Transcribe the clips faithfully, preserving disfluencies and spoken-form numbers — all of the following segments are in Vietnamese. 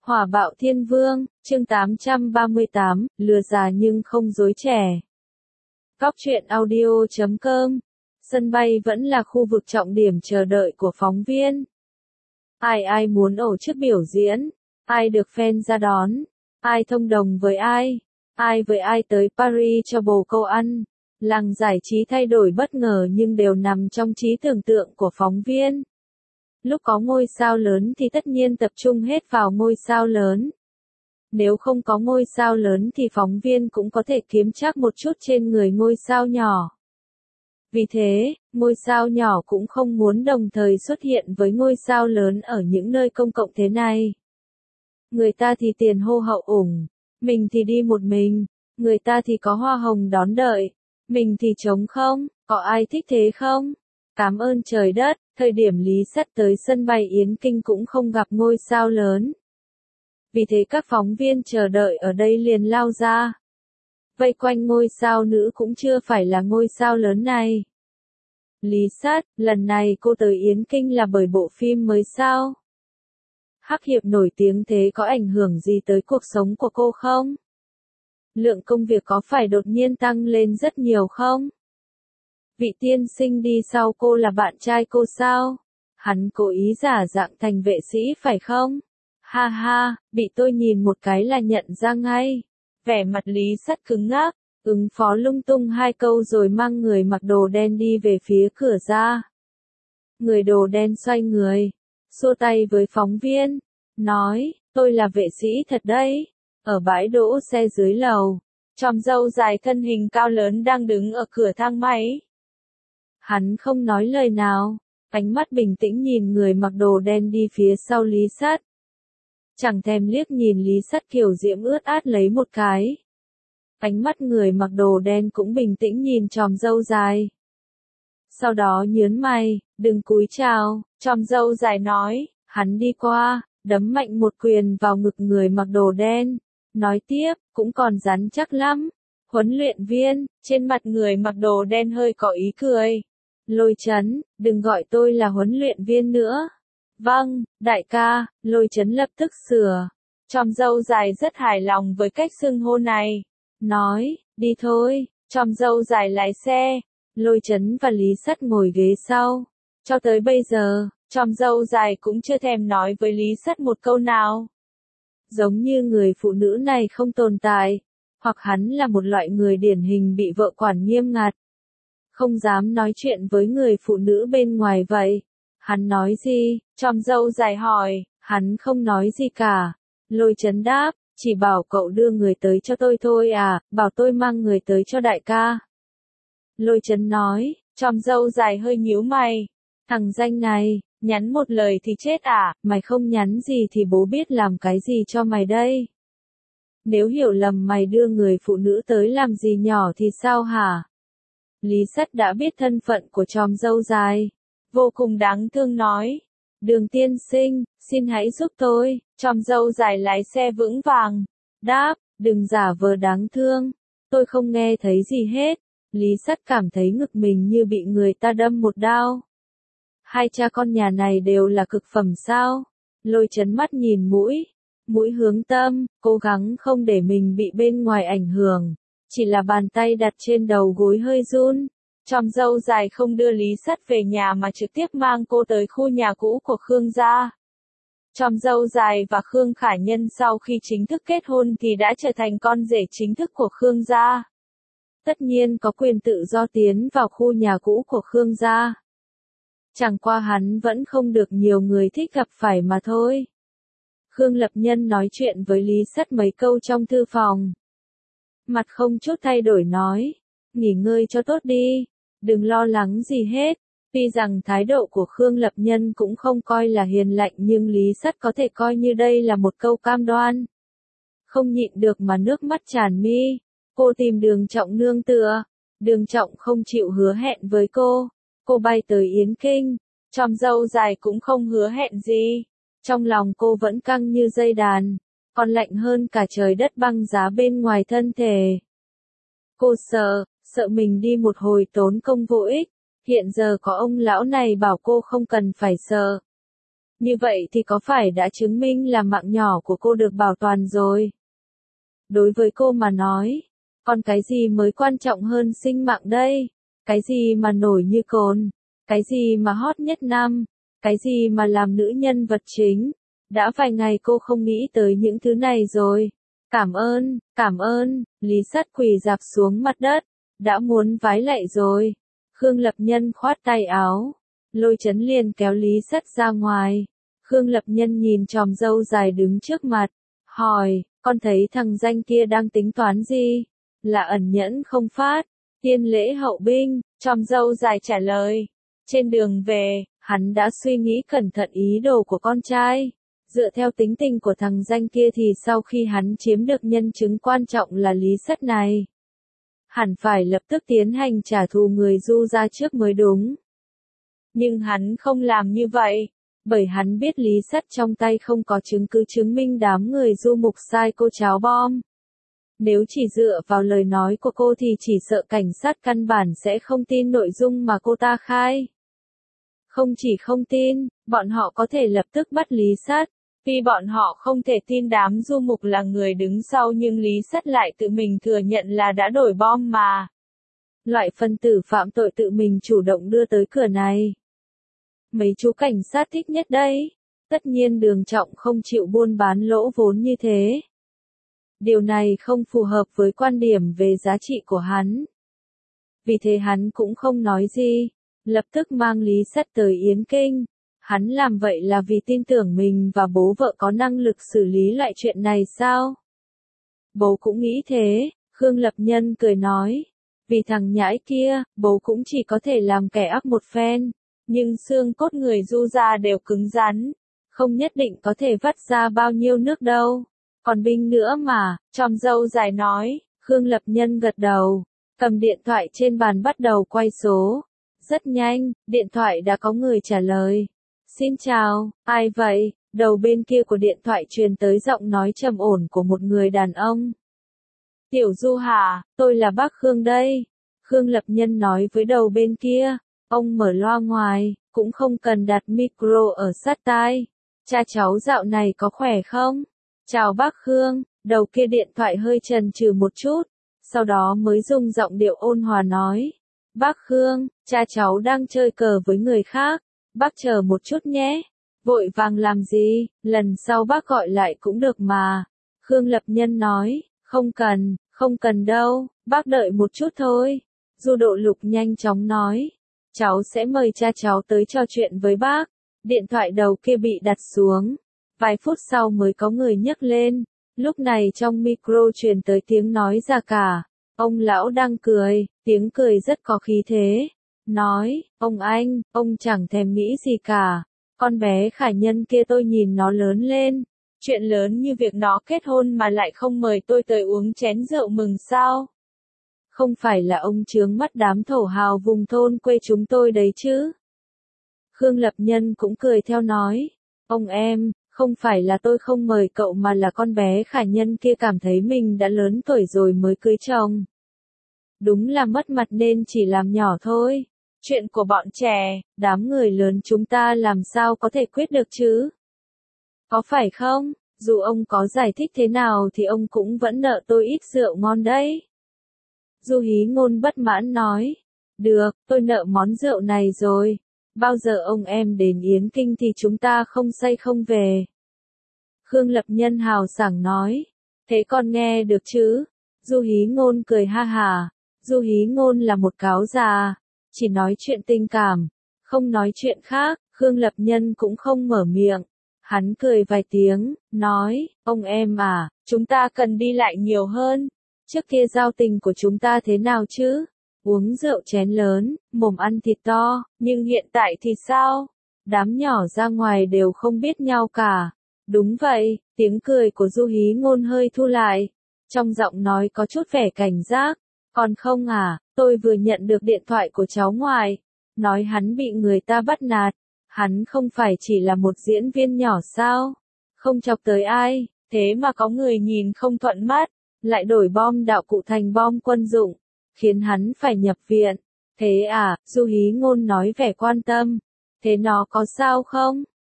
Hỏa bạo thiên vương, chương tám trăm ba mươi tám, lừa già nhưng không dối trẻ. Góc truyện audio chấm com. Sân bay vẫn là khu vực trọng điểm chờ đợi của phóng viên. Ai ai muốn ổ chức biểu diễn, ai được fan ra đón, ai thông đồng với ai, ai với ai tới Paris cho bồ câu ăn. Làng giải trí thay đổi bất ngờ nhưng đều nằm trong trí tưởng tượng của phóng viên. Lúc có ngôi sao lớn thì tất nhiên tập trung hết vào ngôi sao lớn. Nếu không có ngôi sao lớn thì phóng viên cũng có thể kiếm trác một chút trên người ngôi sao nhỏ. Vì thế, ngôi sao nhỏ cũng không muốn đồng thời xuất hiện với ngôi sao lớn ở những nơi công cộng thế này. Người ta thì tiền hô hậu ủng, mình thì đi một mình, người ta thì có hoa hồng đón đợi, mình thì trống không, có ai thích thế không? Cảm ơn trời đất, thời điểm Lý Sắt tới sân bay Yến Kinh cũng không gặp ngôi sao lớn. Vì thế các phóng viên chờ đợi ở đây liền lao ra. Vây quanh ngôi sao nữ cũng chưa phải là ngôi sao lớn này. Lý Sắt, lần này cô tới Yến Kinh là bởi bộ phim mới sao? Hắc hiệp nổi tiếng thế có ảnh hưởng gì tới cuộc sống của cô không? Lượng công việc có phải đột nhiên tăng lên rất nhiều không? Vị tiên sinh đi sau cô là bạn trai cô sao? Hắn cố ý giả dạng thành vệ sĩ phải không? Ha ha, bị tôi nhìn một cái là nhận ra ngay. Vẻ mặt Lý Sắt cứng ngắc, ứng phó lung tung hai câu rồi mang người mặc đồ đen đi về phía cửa ra. Người đồ đen xoay người, xua tay với phóng viên, nói, tôi là vệ sĩ thật đấy. Ở bãi đỗ xe dưới lầu, chòm râu dài thân hình cao lớn đang đứng ở cửa thang máy. Hắn không nói lời nào, ánh mắt bình tĩnh nhìn người mặc đồ đen đi phía sau Lý Sắt. Chẳng thèm liếc nhìn Lý Sắt kiểu diễm ướt át lấy một cái. Ánh mắt người mặc đồ đen cũng bình tĩnh nhìn chòm râu dài. Sau đó nhớn mày, đừng cúi chào, chòm râu dài nói, hắn đi qua, đấm mạnh một quyền vào ngực người mặc đồ đen. Nói tiếp, cũng còn rắn chắc lắm. Huấn luyện viên, trên mặt người mặc đồ đen hơi có ý cười. Lôi Chấn, đừng gọi tôi là huấn luyện viên nữa. Vâng, đại ca, Lôi Chấn lập tức sửa. Chòm râu dài rất hài lòng với cách xưng hô này. Nói, đi thôi, chòm râu dài lái xe. Lôi Chấn và Lý Sắt ngồi ghế sau. Cho tới bây giờ, chòm râu dài cũng chưa thèm nói với Lý Sắt một câu nào. Giống như người phụ nữ này không tồn tại, hoặc hắn là một loại người điển hình bị vợ quản nghiêm ngặt. Không dám nói chuyện với người phụ nữ bên ngoài vậy. Hắn nói gì? Chòm râu dài hỏi, hắn không nói gì cả. Lôi Chấn đáp, chỉ bảo cậu đưa người tới cho tôi thôi à, bảo tôi mang người tới cho đại ca. Lôi Chấn nói, chòm râu dài hơi nhíu mày. Thằng danh này, nhắn một lời thì chết à, mày không nhắn gì thì bố biết làm cái gì cho mày đây. Nếu hiểu lầm mày đưa người phụ nữ tới làm gì nhỏ thì sao hả? Lý Sắt đã biết thân phận của chòm râu dài. Vô cùng đáng thương nói. Đường tiên sinh, xin hãy giúp tôi. Chòm râu dài lái xe vững vàng. Đáp, đừng giả vờ đáng thương. Tôi không nghe thấy gì hết. Lý Sắt cảm thấy ngực mình như bị người ta đâm một đao. Hai cha con nhà này đều là cực phẩm sao? Lôi Chấn mắt nhìn mũi. Mũi hướng tâm, cố gắng không để mình bị bên ngoài ảnh hưởng. Chỉ là bàn tay đặt trên đầu gối hơi run. Chòm râu dài không đưa Lý Sắt về nhà mà trực tiếp mang cô tới khu nhà cũ của Khương gia. Chòm râu dài và Khương Khả Nhân sau khi chính thức kết hôn thì đã trở thành con rể chính thức của Khương gia. Tất nhiên có quyền tự do tiến vào khu nhà cũ của Khương gia. Chẳng qua hắn vẫn không được nhiều người thích gặp phải mà thôi. Khương Lập Nhân nói chuyện với Lý Sắt mấy câu trong thư phòng. Mặt không chút thay đổi nói, nghỉ ngơi cho tốt đi, đừng lo lắng gì hết. Tuy rằng thái độ của Khương Lập Nhân cũng không coi là hiền lạnh nhưng Lý Sắt có thể coi như đây là một câu cam đoan. Không nhịn được mà nước mắt tràn mi, cô tìm Đường Trọng nương tựa. Đường Trọng không chịu hứa hẹn với cô, cô bay tới Yến Kinh, chòm râu dài cũng không hứa hẹn gì. Trong lòng cô vẫn căng như dây đàn, còn lạnh hơn cả trời đất băng giá bên ngoài thân thể. Cô sợ, sợ mình đi một hồi tốn công vô ích, hiện giờ có ông lão này bảo cô không cần phải sợ. Như vậy thì có phải đã chứng minh là mạng nhỏ của cô được bảo toàn rồi? Đối với cô mà nói, còn cái gì mới quan trọng hơn sinh mạng đây? Cái gì mà nổi như cồn? Cái gì mà hot nhất năm? Cái gì mà làm nữ nhân vật chính? Đã vài ngày cô không nghĩ tới những thứ này rồi. Cảm ơn, cảm ơn, Lý Sắt quỳ rạp xuống mặt đất, đã muốn vái lạy rồi. Khương Lập Nhân khoát tay áo, Lôi Chấn liền kéo Lý Sắt ra ngoài. Khương Lập Nhân nhìn chòm râu dài đứng trước mặt, hỏi, con thấy thằng danh kia đang tính toán gì? Là ẩn nhẫn không phát, tiên lễ hậu binh, chòm râu dài trả lời. Trên đường về, hắn đã suy nghĩ cẩn thận ý đồ của con trai. Dựa theo tính tình của thằng danh kia thì sau khi hắn chiếm được nhân chứng quan trọng là Lý Sắt này, hẳn phải lập tức tiến hành trả thù người Du ra trước mới đúng. Nhưng hắn không làm như vậy, bởi hắn biết Lý Sắt trong tay không có chứng cứ chứng minh đám người Du Mục sai cô tráo bom. Nếu chỉ dựa vào lời nói của cô thì chỉ sợ cảnh sát căn bản sẽ không tin nội dung mà cô ta khai. Không chỉ không tin, bọn họ có thể lập tức bắt Lý Sắt. Vì bọn họ không thể tin đám Du Mục là người đứng sau nhưng Lý Sắt lại tự mình thừa nhận là đã đổi bom mà. Loại phân tử phạm tội tự mình chủ động đưa tới cửa này. Mấy chú cảnh sát thích nhất đấy. Tất nhiên Đường Trọng không chịu buôn bán lỗ vốn như thế. Điều này không phù hợp với quan điểm về giá trị của hắn. Vì thế hắn cũng không nói gì, lập tức mang Lý Sắt tới Yến Kinh. Hắn làm vậy là vì tin tưởng mình và bố vợ có năng lực xử lý loại chuyện này sao? Bố cũng nghĩ thế, Khương Lập Nhân cười nói. Vì thằng nhãi kia, bố cũng chỉ có thể làm kẻ ác một phen. Nhưng xương cốt người Du ra đều cứng rắn. Không nhất định có thể vắt ra bao nhiêu nước đâu. Còn binh nữa mà, chòm râu dài nói. Khương Lập Nhân gật đầu, cầm điện thoại trên bàn bắt đầu quay số. Rất nhanh, điện thoại đã có người trả lời. Xin chào, ai vậy? Đầu bên kia của điện thoại truyền tới giọng nói trầm ổn của một người đàn ông. Tiểu Du hả, tôi là bác Khương đây. Khương Lập Nhân nói với đầu bên kia. Ông mở loa ngoài, cũng không cần đặt micro ở sát tai. Cha cháu dạo này có khỏe không? Chào bác Khương, đầu kia điện thoại hơi chần chừ một chút. Sau đó mới dùng giọng điệu ôn hòa nói. Bác Khương, cha cháu đang chơi cờ với người khác. Bác chờ một chút nhé. Vội vàng làm gì, lần sau bác gọi lại cũng được mà. Khương Lập Nhân nói, không cần, không cần đâu, bác đợi một chút thôi. Du Độ Lục nhanh chóng nói, cháu sẽ mời cha cháu tới trò chuyện với bác. Điện thoại đầu kia bị đặt xuống. Vài phút sau mới có người nhấc lên. Lúc này trong micro truyền tới tiếng nói ra cả. Ông lão đang cười, tiếng cười rất có khí thế. Nói, ông anh, ông chẳng thèm nghĩ gì cả. Con bé Khả Nhân kia tôi nhìn nó lớn lên. Chuyện lớn như việc nó kết hôn mà lại không mời tôi tới uống chén rượu mừng sao? Không phải là ông chướng mắt đám thổ hào vùng thôn quê chúng tôi đấy chứ? Khương Lập Nhân cũng cười theo nói. Ông em, không phải là tôi không mời cậu mà là con bé Khả Nhân kia cảm thấy mình đã lớn tuổi rồi mới cưới chồng. Đúng là mất mặt nên chỉ làm nhỏ thôi. Chuyện của bọn trẻ, đám người lớn chúng ta làm sao có thể quyết được chứ? Có phải không? Dù ông có giải thích thế nào thì ông cũng vẫn nợ tôi ít rượu ngon đấy. Du Hí Ngôn bất mãn nói. Được, tôi nợ món rượu này rồi. Bao giờ ông em đến Yến Kinh thì chúng ta không say không về. Khương Lập Nhân hào sảng nói. Thế con nghe được chứ? Du Hí Ngôn cười ha hà. Du Hí Ngôn là một cáo già. Chỉ nói chuyện tình cảm, không nói chuyện khác. Khương Lập Nhân cũng không mở miệng. Hắn cười vài tiếng, nói, ông em à, chúng ta cần đi lại nhiều hơn. Trước kia giao tình của chúng ta thế nào chứ? Uống rượu chén lớn, mồm ăn thịt to, nhưng hiện tại thì sao? Đám nhỏ ra ngoài đều không biết nhau cả. Đúng vậy, tiếng cười của Du Hí Ngôn hơi thu lại. Trong giọng nói có chút vẻ cảnh giác. Còn không à, tôi vừa nhận được điện thoại của cháu ngoại. Nói hắn bị người ta bắt nạt. Hắn không phải chỉ là một diễn viên nhỏ sao? Không chọc tới ai, thế mà có người nhìn không thuận mắt. Lại đổi bom đạo cụ thành bom quân dụng. Khiến hắn phải nhập viện. Thế à, Du Hí Ngôn nói vẻ quan tâm. Thế nó có sao không?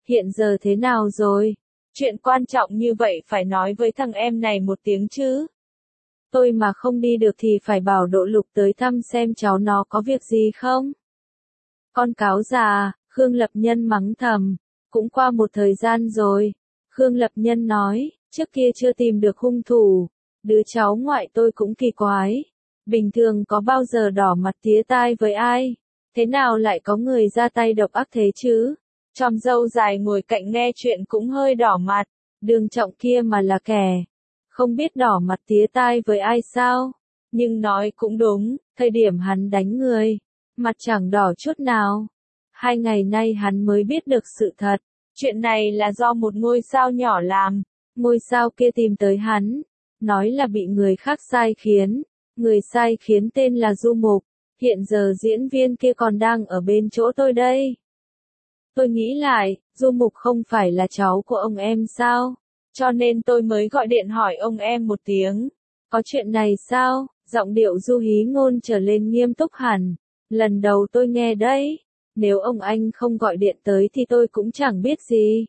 hiện giờ thế nào rồi? Chuyện quan trọng như vậy phải nói với thằng em này một tiếng chứ. Tôi mà không đi được thì phải bảo Đỗ Lục tới thăm xem cháu nó có việc gì không. Con cáo già, Khương Lập Nhân mắng thầm. Cũng qua một thời gian rồi. Khương Lập Nhân nói, trước kia chưa tìm được hung thủ. Đứa cháu ngoại tôi cũng kỳ quái. Bình thường có bao giờ đỏ mặt tía tai với ai? Thế nào lại có người ra tay độc ác thế chứ? Tròm dâu dài ngồi cạnh nghe chuyện cũng hơi đỏ mặt. Đường Trọng kia mà là kẻ. Không biết đỏ mặt tía tai với ai sao? Nhưng nói cũng đúng, thời điểm hắn đánh người. Mặt chẳng đỏ chút nào. Hai ngày nay hắn mới biết được sự thật. Chuyện này là do một ngôi sao nhỏ làm. Ngôi sao kia tìm tới hắn. Nói là bị người khác sai khiến. Người sai khiến tên là Du Mục. Hiện giờ diễn viên kia còn đang ở bên chỗ tôi đây. Tôi nghĩ lại, Du Mục không phải là cháu của ông em sao? Cho nên tôi mới gọi điện hỏi ông em một tiếng. Có chuyện này sao? Giọng điệu Du Hí Ngôn trở lên nghiêm túc hẳn. Lần đầu tôi nghe đấy. Nếu ông anh không gọi điện tới thì tôi cũng chẳng biết gì.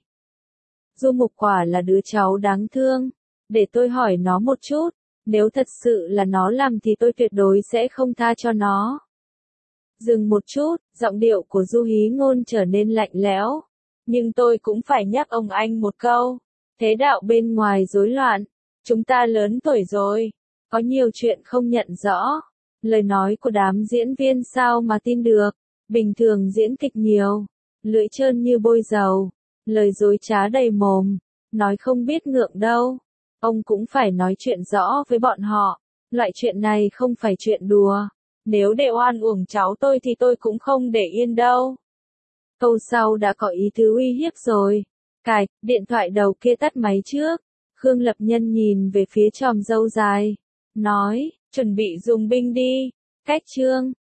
Du Mục quả là đứa cháu đáng thương. Để tôi hỏi nó một chút. Nếu thật sự là nó làm thì tôi tuyệt đối sẽ không tha cho nó. Dừng một chút, giọng điệu của Du Hí Ngôn trở nên lạnh lẽo. Nhưng tôi cũng phải nhắc ông anh một câu. Thế đạo bên ngoài rối loạn. Chúng ta lớn tuổi rồi. Có nhiều chuyện không nhận rõ. Lời nói của đám diễn viên sao mà tin được. Bình thường diễn kịch nhiều. Lưỡi trơn như bôi dầu. Lời dối trá đầy mồm. Nói không biết ngượng đâu. Ông cũng phải nói chuyện rõ với bọn họ. Loại chuyện này không phải chuyện đùa. Nếu để oan uổng cháu tôi thì tôi cũng không để yên đâu. Câu sau đã có ý tứ uy hiếp rồi. Cài, điện thoại đầu kia tắt máy trước. Khương Lập Nhân nhìn về phía chòm râu dài. Nói, chuẩn bị dùng binh đi. Cách chương.